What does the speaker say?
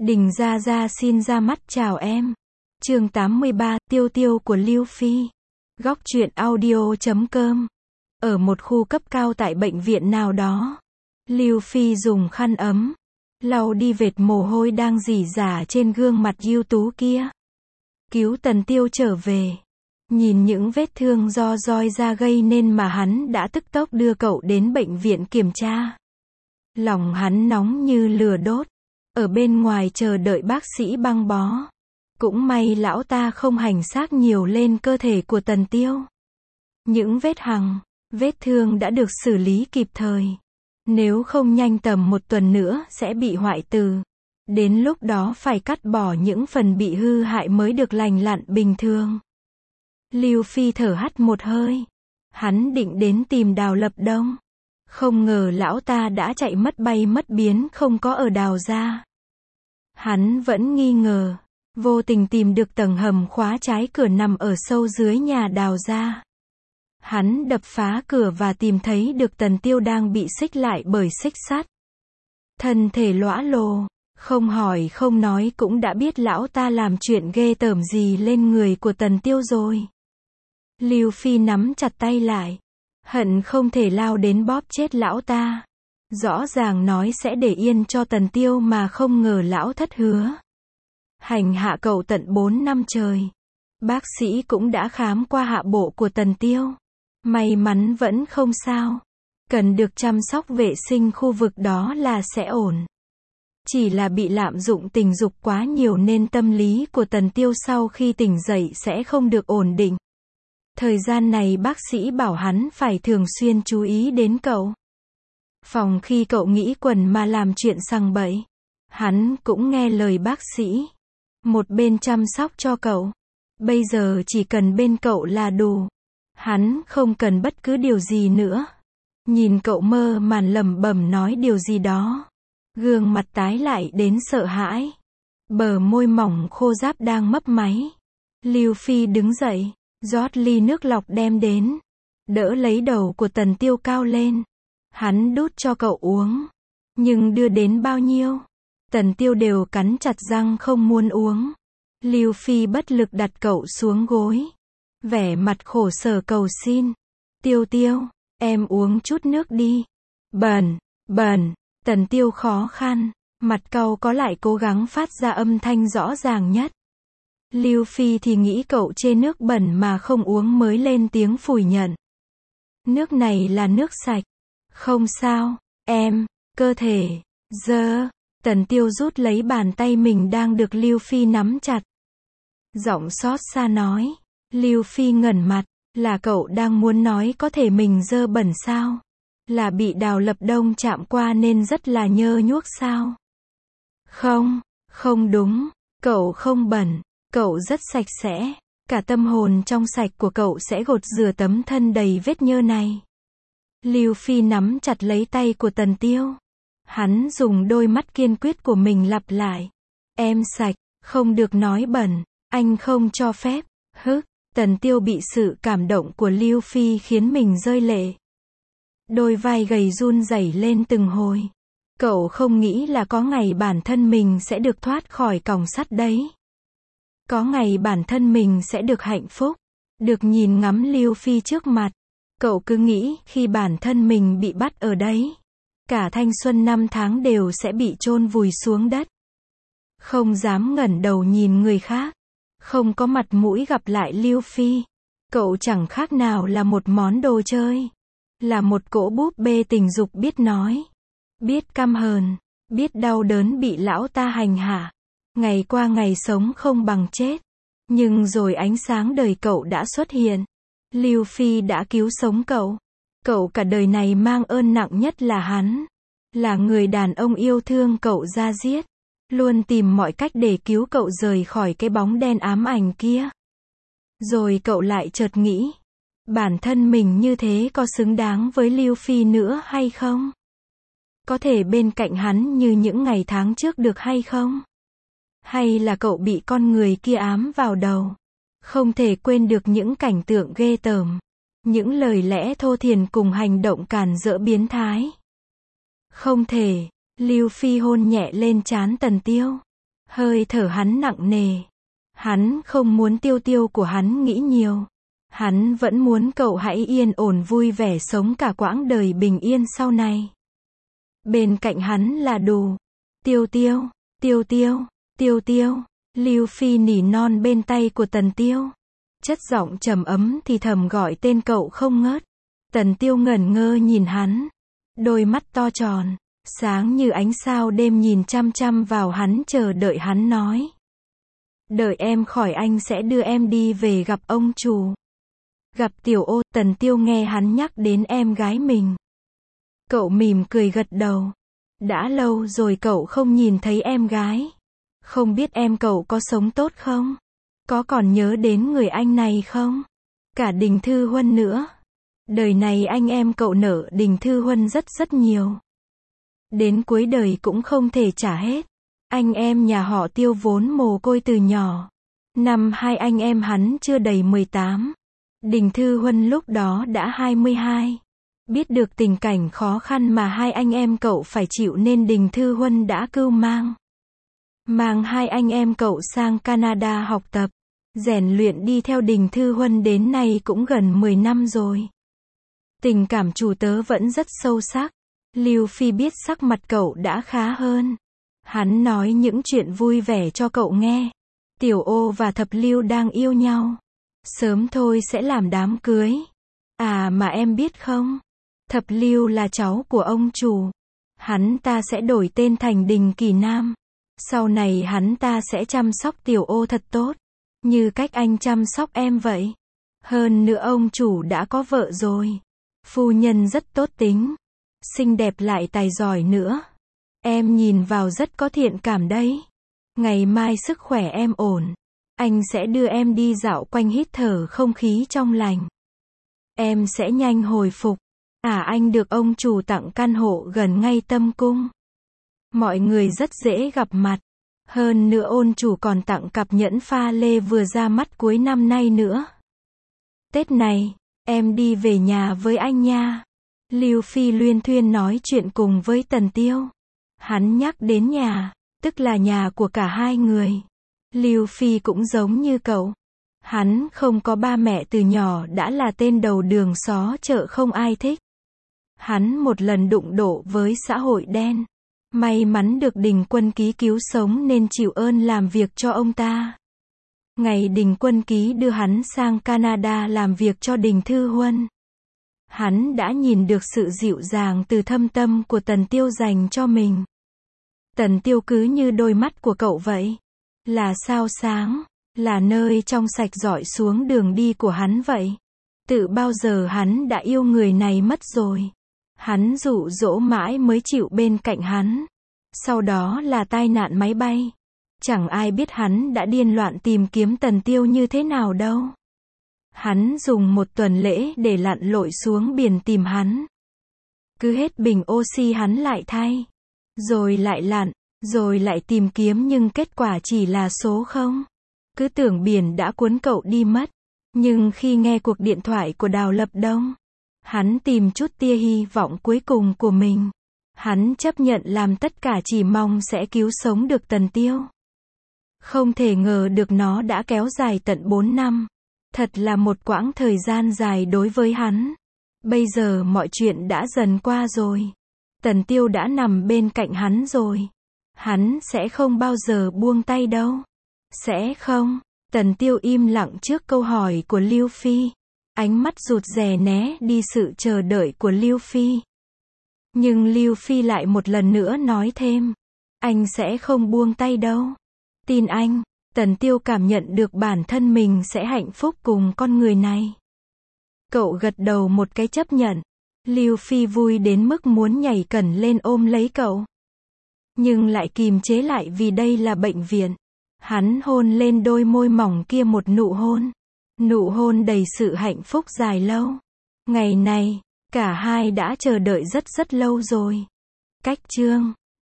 Đình Gia Gia xin ra mắt chào em. Chương 83, Tiêu Tiêu của Lưu Phi. Góc truyện audio.com. Ở một khu cấp cao tại bệnh viện nào đó, Lưu Phi dùng khăn ấm lau đi vệt mồ hôi đang rỉ rả trên gương mặt ưu tú kia. Cứu Tần Tiêu trở về. Nhìn những vết thương do roi da gây nên mà hắn đã tức tốc đưa cậu đến bệnh viện kiểm tra. Lòng hắn nóng như lửa đốt. Ở bên ngoài chờ đợi bác sĩ băng bó. Cũng may lão ta không hành xác nhiều lên cơ thể của Tần Tiêu. Những vết thương đã được xử lý kịp thời. Nếu không nhanh tầm một tuần nữa sẽ bị hoại tử. Đến lúc đó phải cắt bỏ những phần bị hư hại mới được lành lặn bình thường. Lưu Phi thở hắt một hơi. Hắn định đến tìm Đào Lập Đông. Không ngờ lão ta đã chạy mất bay mất biến không có ở Đào gia. Hắn vẫn nghi ngờ. Vô tình tìm được tầng hầm khóa trái cửa nằm ở sâu dưới nhà Đào gia. Hắn đập phá cửa và tìm thấy được Tần Tiêu đang bị xích lại bởi xích sắt. Thân thể lõa lồ, không hỏi không nói cũng đã biết lão ta làm chuyện ghê tởm gì lên người của Tần Tiêu rồi. Lưu Phi nắm chặt tay lại, hận không thể lao đến bóp chết lão ta. Rõ ràng nói sẽ để yên cho Tần Tiêu mà không ngờ lão thất hứa. Hành hạ cậu tận 4 năm trời. Bác sĩ cũng đã khám qua hạ bộ của Tần Tiêu. May mắn vẫn không sao. Cần được chăm sóc vệ sinh khu vực đó là sẽ ổn. Chỉ là bị lạm dụng tình dục quá nhiều nên tâm lý của Tần Tiêu sau khi tỉnh dậy sẽ không được ổn định. Thời gian này bác sĩ bảo hắn phải thường xuyên chú ý đến cậu. Phòng khi cậu nghĩ quần mà làm chuyện sằng bậy, hắn cũng nghe lời bác sĩ. Một bên chăm sóc cho cậu. Bây giờ chỉ cần bên cậu là đủ. Hắn không cần bất cứ điều gì nữa. Nhìn cậu mơ màng lẩm bẩm nói điều gì đó. Gương mặt tái lại đến sợ hãi. Bờ môi mỏng khô ráp đang mấp máy. Lưu Phi đứng dậy, rót ly nước lọc đem đến. Đỡ lấy đầu của Tần Tiêu cao lên. Hắn đút cho cậu uống. Nhưng đưa đến bao nhiêu, Tần Tiêu đều cắn chặt răng không muốn uống. Lưu Phi bất lực đặt cậu xuống gối. Vẻ mặt khổ sở cầu xin. Tiêu Tiêu, em uống chút nước đi. Bẩn. Tần Tiêu khó khăn. Mặt cau có lại cố gắng phát ra âm thanh rõ ràng nhất. Lưu Phi thì nghĩ cậu chê nước bẩn mà không uống mới lên tiếng phủ nhận. Nước này là nước sạch. Không sao, em, cơ thể, dơ. Tần Tiêu rút lấy bàn tay mình đang được Lưu Phi nắm chặt. Giọng xót xa nói. Lưu Phi ngẩn mặt, là cậu đang muốn nói có thể mình dơ bẩn sao? Là bị Đào Lập Đông chạm qua nên rất là nhơ nhuốc sao? Không đúng, cậu không bẩn, cậu rất sạch sẽ. Cả tâm hồn trong sạch của cậu sẽ gột rửa tấm thân đầy vết nhơ này. Lưu Phi nắm chặt lấy tay của Tần Tiêu. Hắn dùng đôi mắt kiên quyết của mình lặp lại. Em sạch, không được nói bẩn, anh không cho phép. Tần Tiêu bị sự cảm động của Lưu Phi khiến mình rơi lệ. Đôi vai gầy run rẩy lên từng hồi. Cậu không nghĩ là có ngày bản thân mình sẽ được thoát khỏi còng sắt đấy. Có ngày bản thân mình sẽ được hạnh phúc, được nhìn ngắm Lưu Phi trước mặt. Cậu cứ nghĩ khi bản thân mình bị bắt ở đấy, cả thanh xuân 5 tháng đều sẽ bị chôn vùi xuống đất. Không dám ngẩng đầu nhìn người khác. Không có mặt mũi gặp lại Lưu Phi. Cậu chẳng khác nào là một món đồ chơi. Là một cỗ búp bê tình dục biết nói. Biết căm hờn. Biết đau đớn bị lão ta hành hạ. Ngày qua ngày sống không bằng chết. Nhưng rồi ánh sáng đời cậu đã xuất hiện. Lưu Phi đã cứu sống cậu. Cậu cả đời này mang ơn nặng nhất là hắn. Là người đàn ông yêu thương cậu da diết. Luôn tìm mọi cách để cứu cậu rời khỏi cái bóng đen ám ảnh kia. Rồi cậu lại chợt nghĩ. Bản thân mình như thế có xứng đáng với Lưu Phi nữa hay không? Có thể bên cạnh hắn như những ngày tháng trước được hay không? Hay là cậu bị con người kia ám vào đầu? Không thể quên được những cảnh tượng ghê tởm. Những lời lẽ thô thiển cùng hành động càn rỡ biến thái. Không thể. Lưu Phi hôn nhẹ lên trán Tần Tiêu. Hơi thở hắn nặng nề. Hắn không muốn Tiêu Tiêu của hắn nghĩ nhiều. Hắn vẫn muốn cậu hãy yên ổn vui vẻ sống cả quãng đời bình yên sau này. Bên cạnh hắn là đủ. Tiêu Tiêu, Tiêu Tiêu, Tiêu Tiêu. Lưu Phi nỉ non bên tay của Tần Tiêu. Chất giọng trầm ấm thì thầm gọi tên cậu không ngớt. Tần Tiêu ngẩn ngơ nhìn hắn. Đôi mắt to tròn, sáng như ánh sao đêm nhìn chăm chăm vào hắn chờ đợi hắn nói. Đợi em khỏi anh sẽ đưa em đi về gặp ông chủ. Gặp Tiểu Ô. Tần Tiêu nghe hắn nhắc đến em gái mình. Cậu mỉm cười gật đầu. Đã lâu rồi cậu không nhìn thấy em gái. Không biết em cậu có sống tốt không? Có còn nhớ đến người anh này không? Cả Đình Thư Huân nữa. Đời này anh em cậu nợ Đình Thư Huân rất rất nhiều. Đến cuối đời cũng không thể trả hết. Anh em nhà họ Tiêu vốn mồ côi từ nhỏ. Năm hai anh em hắn chưa đầy 18. Đình Thư Huân lúc đó đã 22. Biết được tình cảnh khó khăn mà hai anh em cậu phải chịu nên Đình Thư Huân đã cưu mang. Mang hai anh em cậu sang Canada học tập. Rèn luyện đi theo Đình Thư Huân đến nay cũng gần 10 năm rồi. Tình cảm chủ tớ vẫn rất sâu sắc. Lưu Phi biết sắc mặt cậu đã khá hơn. Hắn nói những chuyện vui vẻ cho cậu nghe. Tiểu Ô và Thập Lưu đang yêu nhau. Sớm thôi sẽ làm đám cưới. À mà em biết không? Thập Lưu là cháu của ông chủ. Hắn ta sẽ đổi tên thành Đình Kỳ Nam. Sau này hắn ta sẽ chăm sóc Tiểu Ô thật tốt. Như cách anh chăm sóc em vậy. Hơn nữa ông chủ đã có vợ rồi. Phu nhân rất tốt tính. Xinh đẹp lại tài giỏi nữa. Em nhìn vào rất có thiện cảm đấy. Ngày mai sức khỏe em ổn. Anh sẽ đưa em đi dạo quanh hít thở không khí trong lành. Em sẽ nhanh hồi phục. À anh được ông chủ tặng căn hộ gần ngay Tâm Cung. Mọi người rất dễ gặp mặt. Hơn nữa ôn chủ còn tặng cặp nhẫn pha lê vừa ra mắt cuối năm nay nữa. Tết này, em đi về nhà với anh nha. Lưu Phi luyên thuyên nói chuyện cùng với Tần Tiêu. Hắn nhắc đến nhà, tức là nhà của cả hai người. Lưu Phi cũng giống như cậu. Hắn không có ba mẹ từ nhỏ đã là tên đầu đường xó chợ không ai thích. Hắn một lần đụng độ với xã hội đen. May mắn được Đình Quân Ký cứu sống nên chịu ơn làm việc cho ông ta. Ngày Đình Quân Ký đưa hắn sang Canada làm việc cho Đình Thư Huân. Hắn đã nhìn được sự dịu dàng từ thâm tâm của Tần Tiêu dành cho mình. Tần Tiêu cứ như đôi mắt của cậu vậy. Là sao sáng, là nơi trong sạch rọi xuống đường đi của hắn vậy. Từ bao giờ hắn đã yêu người này mất rồi. Hắn dụ dỗ mãi mới chịu bên cạnh hắn. Sau đó là tai nạn máy bay. Chẳng ai biết hắn đã điên loạn tìm kiếm Tần Tiêu như thế nào đâu. Hắn dùng 1 tuần lễ để lặn lội xuống biển tìm hắn. Cứ hết bình oxy hắn lại thay. Rồi lại lặn, rồi lại tìm kiếm nhưng kết quả chỉ là số 0. Cứ tưởng biển đã cuốn cậu đi mất. Nhưng khi nghe cuộc điện thoại của Đào Lập Đông, hắn tìm chút tia hy vọng cuối cùng của mình. Hắn chấp nhận làm tất cả chỉ mong sẽ cứu sống được Tần Tiêu. Không thể ngờ được nó đã kéo dài tận 4 năm. Thật là một quãng thời gian dài đối với hắn. Bây giờ mọi chuyện đã dần qua rồi. Tần Tiêu đã nằm bên cạnh hắn rồi. Hắn sẽ không bao giờ buông tay đâu. Sẽ không. Tần Tiêu im lặng trước câu hỏi của Lưu Phi. Ánh mắt rụt rè né đi sự chờ đợi của Lưu Phi. Nhưng Lưu Phi lại một lần nữa nói thêm. Anh sẽ không buông tay đâu. Tin anh. Tần Tiêu cảm nhận được bản thân mình sẽ hạnh phúc cùng con người này. Cậu gật đầu một cái chấp nhận. Lưu Phi vui đến mức muốn nhảy cẩn lên ôm lấy cậu. Nhưng lại kìm chế lại vì đây là bệnh viện. Hắn hôn lên đôi môi mỏng kia một nụ hôn. Nụ hôn đầy sự hạnh phúc dài lâu. Ngày này, cả hai đã chờ đợi rất rất lâu rồi. Cách chương